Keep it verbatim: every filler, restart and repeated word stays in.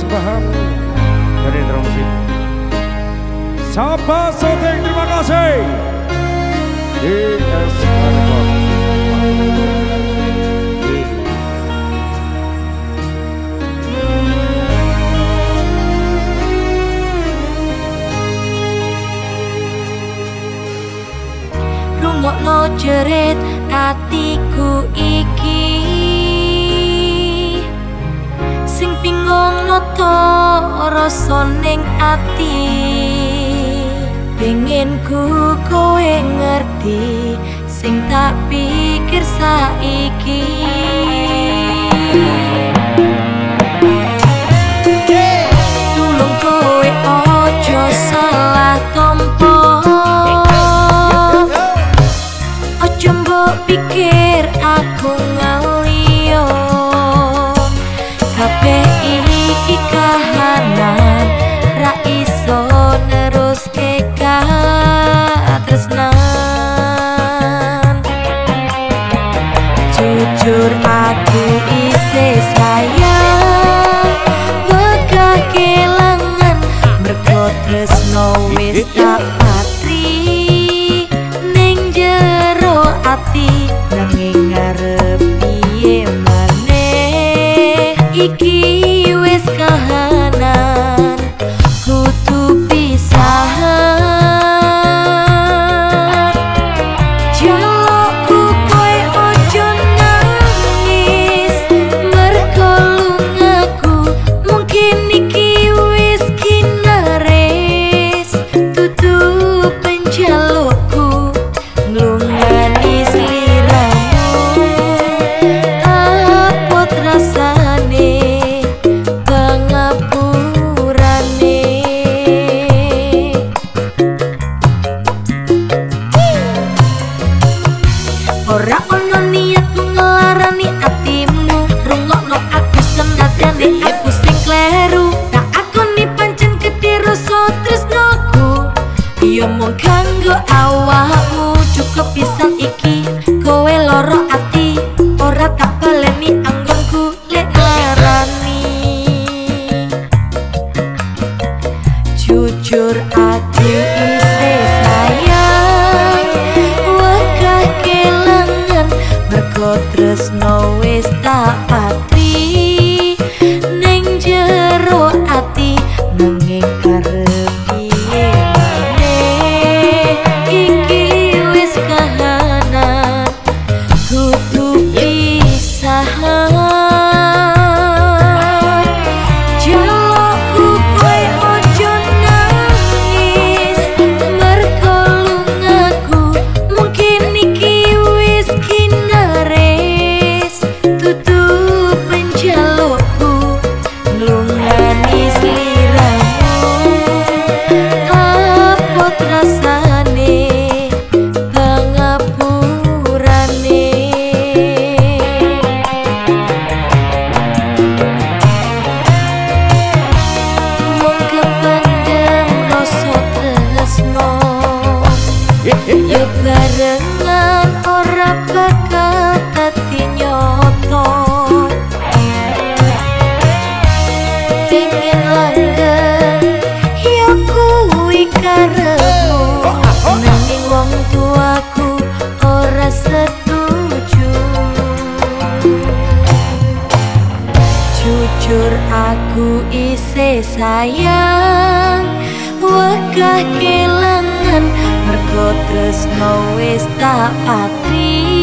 persembahan dari Indra Musik. Sapa Soteng, terima kasih. D S Record. Rungokno jerit atiku iki, sing bingung noto rasa ning ati. Pengen ku kowe ngerti sing tak pikir saiki. Tulung kowe ojo salah tompo, ojo mbok pikir aku ngaliyo. Kabeh iki kahanan ra iso neruske katresnan. Jujur aku isih sayang, wegah kelangan mergo tresno wis tak patri ning jero ati. Nanging ngarep piye maneh iki wis kahanan kudu pisahan. Jalukku kowe ojo nangis mergo lungaku, mungkin iki wis kinaris. Dudu penjalukku nglungani sliramu, apot rasane pangapurane. Ora ono niatku ngelarani atimu, rungokno aku senadyan aku sing kleru. Tak akoni pancen gedhe rasa tresnoku, ya mung kanggo awakmu. Cukup pisan iki kowe loro ati, ora tak baleni anggonku lek larani. Jujur aku isih sayang, wegah kelangan mergo tresno wis tak patri ning jero ati. Nanging arep piye maneh iki wis kahanan kudu pisahan. Jalukku kowe ojo nangis mergo lungaku, mungkin iki wis kinaris. Dudu penjalukku nglungani sliramu, apot rasane pangapurane. Mung kependem rasa tresno, yo barengan ora bakal dadi nyoto. Pengen langgeng yo kuwi karepmu, nanging wong tuaku ora setuju. Jujur aku isih sayang, wegah kelangan mergo tresno wis tak patri